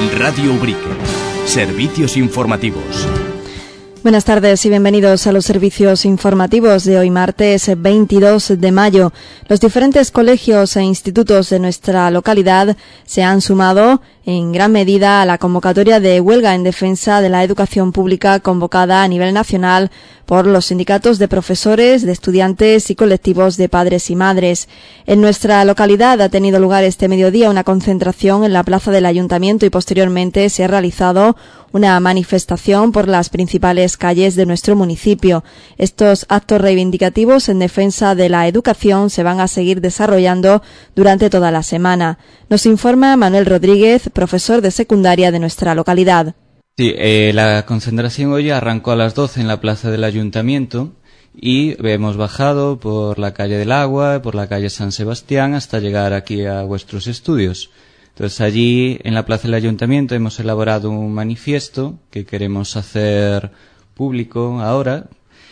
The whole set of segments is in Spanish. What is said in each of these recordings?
Radio Ubrique. Servicios informativos. Buenas tardes y bienvenidos a los servicios informativos de hoy martes 22 de mayo. Los diferentes colegios e institutos de nuestra localidad se han sumado en gran medida a la convocatoria de huelga en defensa de la educación pública convocada a nivel nacional por los sindicatos de profesores, de estudiantes y colectivos de padres y madres. En nuestra localidad ha tenido lugar este mediodía una concentración en la plaza del Ayuntamiento y posteriormente se ha realizado una manifestación por las principales calles de nuestro municipio. Estos actos reivindicativos en defensa de la educación se van a seguir desarrollando durante toda la semana. Nos informa Manuel Rodríguez, profesor de secundaria de nuestra localidad. Sí, la concentración hoy arrancó a las 12 en la plaza del Ayuntamiento y hemos bajado por la calle del Agua, por la calle San Sebastián hasta llegar aquí a vuestros estudios. Entonces allí en la plaza del Ayuntamiento hemos elaborado un manifiesto que queremos hacer público ahora.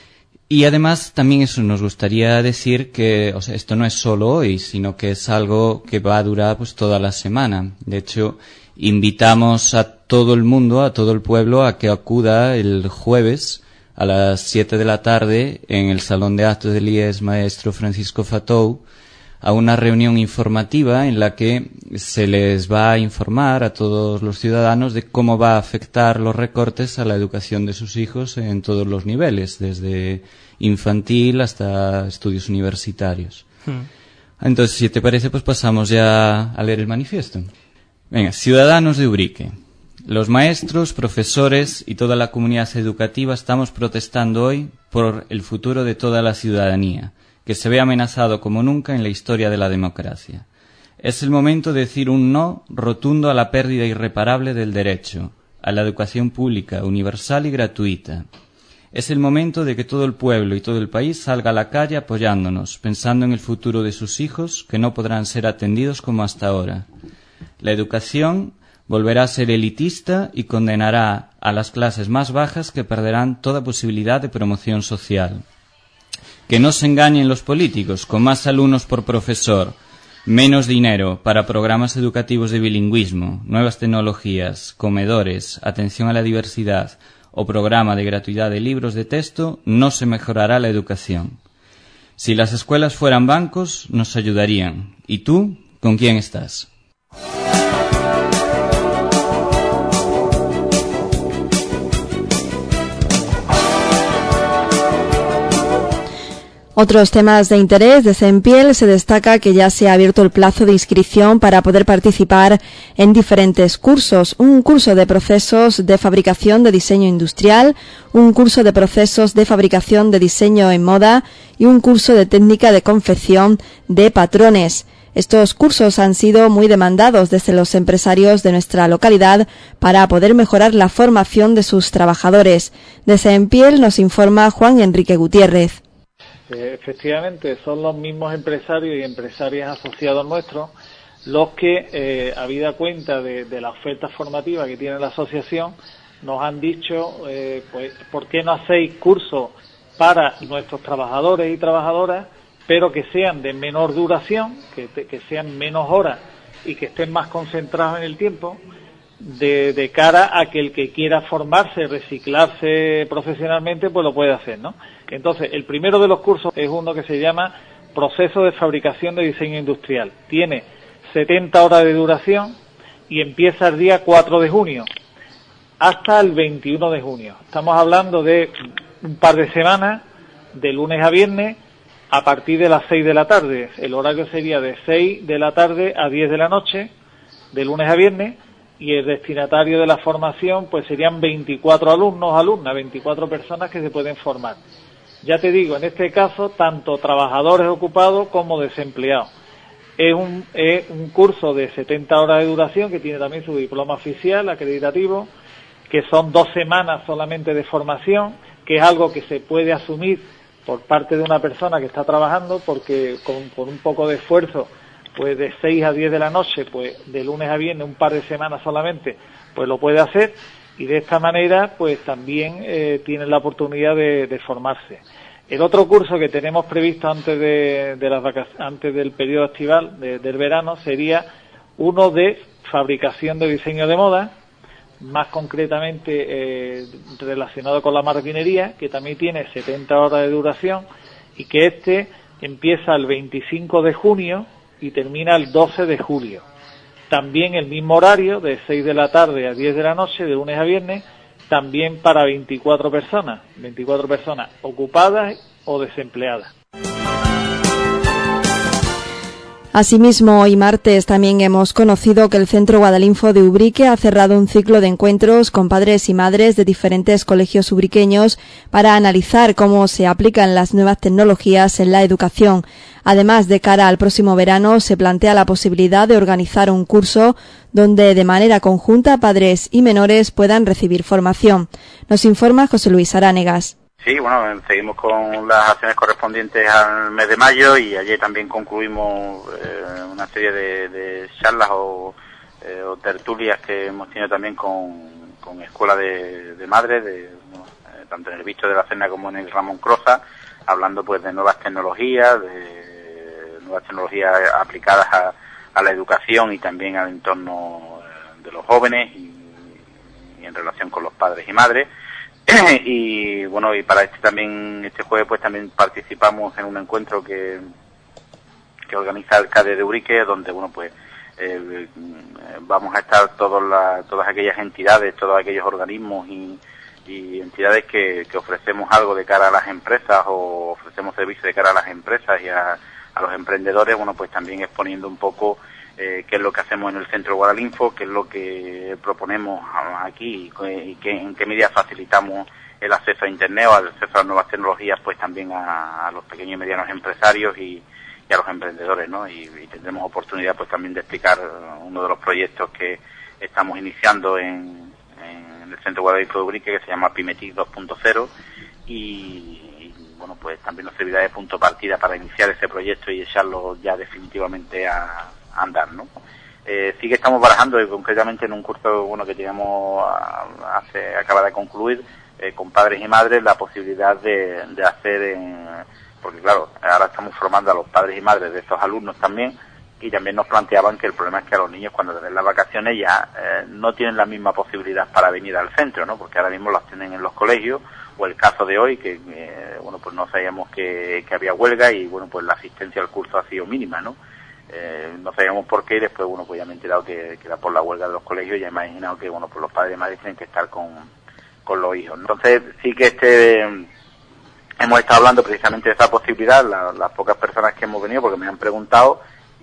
Y además también eso nos gustaría decir que, esto no es solo hoy, sino que es algo que va a durar pues toda la semana. De hecho, invitamos a todo el mundo, a todo el pueblo, a que acuda el jueves a las 7 de la tarde en el Salón de Actos del IES Maestro Francisco Fatou a una reunión informativa en la que se les va a informar a todos los ciudadanos de cómo va a afectar los recortes a la educación de sus hijos en todos los niveles, desde infantil hasta estudios universitarios. Entonces, si te parece, pues pasamos ya a leer el manifiesto. Venga, ciudadanos de Ubrique. Los maestros, profesores y toda la comunidad educativa estamos protestando hoy por el futuro de toda la ciudadanía, que se ve amenazado como nunca en la historia de la democracia. Es el momento de decir un no rotundo a la pérdida irreparable del derecho a la educación pública, universal y gratuita. Es el momento de que todo el pueblo y todo el país salga a la calle apoyándonos, pensando en el futuro de sus hijos que no podrán ser atendidos como hasta ahora. La educación volverá a ser elitista y condenará a las clases más bajas que perderán toda posibilidad de promoción social. Que no se engañen los políticos con más alumnos por profesor, menos dinero para programas educativos de bilingüismo, nuevas tecnologías, comedores, atención a la diversidad o programa de gratuidad de libros de texto, no se mejorará la educación. Si las escuelas fueran bancos, nos ayudarían. ¿Y tú, con quién estás? Otros temas de interés. De Sempiel se destaca que ya se ha abierto el plazo de inscripción para poder participar en diferentes cursos. Un curso de procesos de fabricación de diseño industrial, un curso de procesos de fabricación de diseño en moda y un curso de técnica de confección de patrones. Estos cursos han sido muy demandados desde los empresarios de nuestra localidad para poder mejorar la formación de sus trabajadores. De Sempiel nos informa Juan Enrique Gutiérrez. Efectivamente, son los mismos empresarios y empresarias asociados nuestros los que, habida cuenta de la oferta formativa que tiene la asociación, nos han dicho, pues, ¿por qué no hacéis cursos para nuestros trabajadores y trabajadoras, pero que sean de menor duración, que sean menos horas y que estén más concentrados en el tiempo, de cara a que el que quiera formarse, reciclarse profesionalmente, pues lo puede hacer, ¿no? Entonces, el primero de los cursos es uno que se llama Proceso de Fabricación de Diseño Industrial. Tiene 70 horas de duración y empieza el día 4 de junio hasta el 21 de junio. Estamos hablando de un par de semanas, de lunes a viernes, a partir de las 6 de la tarde. El horario sería de 6 de la tarde a 10 de la noche, de lunes a viernes, y el destinatario de la formación pues serían 24 alumnas, 24 personas que se pueden formar. Ya te digo, en este caso, tanto trabajadores ocupados como desempleados. Es un curso de 70 horas de duración que tiene también su diploma oficial acreditativo, que son 2 semanas solamente de formación, que es algo que se puede asumir por parte de una persona que está trabajando, porque con un poco de esfuerzo, pues de 6 a 10 de la noche, pues de lunes a viernes, un par de semanas solamente, pues lo puede hacer, y de esta manera pues también tienen la oportunidad de formarse. El otro curso que tenemos previsto antes antes del periodo estival del verano sería uno de fabricación de diseño de moda, más concretamente relacionado con la marroquinería, que también tiene 70 horas de duración, y que empieza el 25 de junio y termina el 12 de julio. También el mismo horario, de 6 de la tarde a 10 de la noche, de lunes a viernes, también para 24 personas ocupadas o desempleadas. Asimismo, hoy martes también hemos conocido que el Centro Guadalinfo de Ubrique ha cerrado un ciclo de encuentros con padres y madres de diferentes colegios ubriqueños para analizar cómo se aplican las nuevas tecnologías en la educación. Además, de cara al próximo verano, se plantea la posibilidad de organizar un curso donde de manera conjunta padres y menores puedan recibir formación. Nos informa José Luis Aránegas. Sí, bueno, seguimos con las acciones correspondientes al mes de mayo y ayer también concluimos una serie de charlas o tertulias que hemos tenido también con escuelas de madres, tanto en el Visto de la Cena como en el Ramón Croza, hablando pues de nuevas tecnologías aplicadas a la educación y también al entorno de los jóvenes y en relación con los padres y madres. Y bueno, y para este jueves pues también participamos en un encuentro que organiza el CADE de Ubrique, donde bueno pues vamos a estar todas aquellas entidades, todos aquellos organismos y entidades que ofrecemos algo de cara a las empresas o ofrecemos servicios de cara a las empresas y a los emprendedores, bueno pues también exponiendo un poco qué es lo que hacemos en el Centro Guadalinfo, qué es lo que proponemos aquí y en qué medida facilitamos el acceso a Internet o el acceso a las nuevas tecnologías, pues también a los pequeños y medianos empresarios y a los emprendedores, ¿no? Y tendremos oportunidad pues también de explicar uno de los proyectos que estamos iniciando en el Centro Guadalinfo de Ubrique, que se llama Pymetic 2.0 y bueno pues también nos servirá de punto de partida para iniciar ese proyecto y echarlo ya definitivamente a andar, ¿no? Sí que estamos barajando y concretamente en un curso que teníamos acaba de concluir con padres y madres la posibilidad de hacer porque claro, ahora estamos formando a los padres y madres de estos alumnos también y también nos planteaban que el problema es que a los niños cuando les den las vacaciones ya no tienen la misma posibilidad para venir al centro, ¿no? Porque ahora mismo las tienen en los colegios o el caso de hoy que bueno pues no sabíamos que había huelga y bueno pues la asistencia al curso ha sido mínima, ¿no? No sabíamos por qué y después bueno pues ya me he enterado que era por la huelga de los colegios y ya he imaginado que bueno pues los padres y madres tienen que estar con los hijos, ¿no? Entonces sí que hemos estado hablando precisamente de esa posibilidad, las pocas personas que hemos venido porque me han preguntado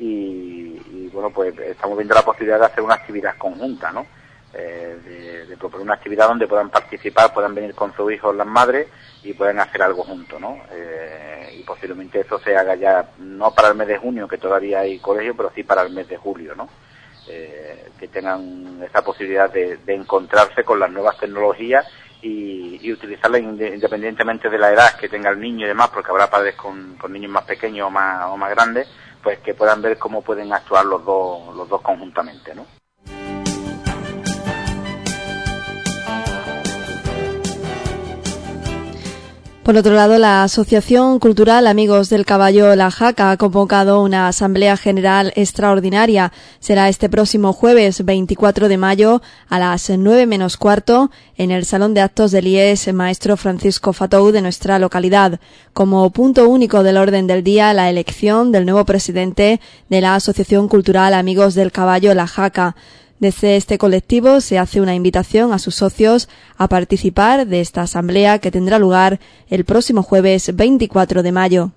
y bueno pues estamos viendo la posibilidad de hacer una actividad conjunta, ¿no? De proponer una actividad donde puedan participar, puedan venir con sus hijos las madres y puedan hacer algo juntos, ¿no? Y posiblemente eso se haga ya no para el mes de junio, que todavía hay colegio, pero sí para el mes de julio, ¿no? Que tengan esa posibilidad de encontrarse con las nuevas tecnologías y utilizarlas independientemente de la edad que tenga el niño y demás, porque habrá padres con niños más pequeños o más grandes, pues que puedan ver cómo pueden actuar los dos conjuntamente, ¿no? Por otro lado, la Asociación Cultural Amigos del Caballo La Jaca ha convocado una Asamblea General Extraordinaria. Será este próximo jueves 24 de mayo a las 9:15 en el Salón de Actos del IES Maestro Francisco Fatou de nuestra localidad. Como punto único del orden del día, la elección del nuevo presidente de la Asociación Cultural Amigos del Caballo La Jaca. Desde este colectivo se hace una invitación a sus socios a participar de esta asamblea que tendrá lugar el próximo jueves 24 de mayo.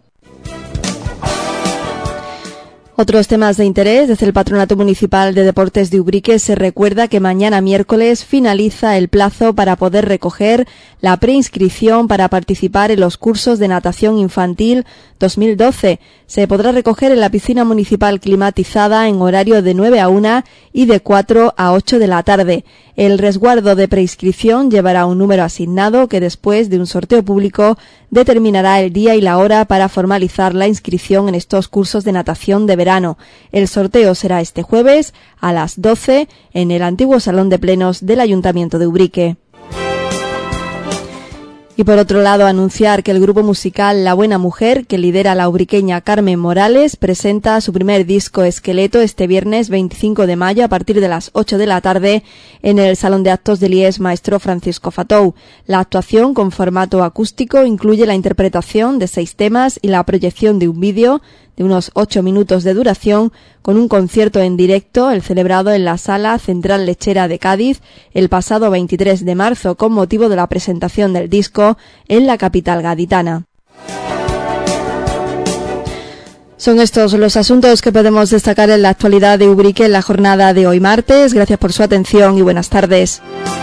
Otros temas de interés. Desde el Patronato Municipal de Deportes de Ubrique se recuerda que mañana miércoles finaliza el plazo para poder recoger la preinscripción para participar en los cursos de natación infantil 2012. Se podrá recoger en la piscina municipal climatizada en horario de 9 a 1 y de 4 a 8 de la tarde. El resguardo de preinscripción llevará un número asignado que después de un sorteo público determinará el día y la hora para formalizar la inscripción en estos cursos de natación de verano. El sorteo será este jueves a las 12 en el antiguo Salón de Plenos del Ayuntamiento de Ubrique. Y por otro lado, anunciar que el grupo musical La Buena Mujer, que lidera la ubriqueña Carmen Morales, presenta su primer disco Esqueleto este viernes 25 de mayo a partir de las 8 de la tarde en el Salón de Actos del IES Maestro Francisco Fatou. La actuación, con formato acústico, incluye la interpretación de 6 temas y la proyección de un vídeo de unos 8 minutos de duración, con un concierto en directo, el celebrado en la Sala Central Lechera de Cádiz el pasado 23 de marzo, con motivo de la presentación del disco en la capital gaditana. Son estos los asuntos que podemos destacar en la actualidad de Ubrique en la jornada de hoy martes. Gracias por su atención y buenas tardes.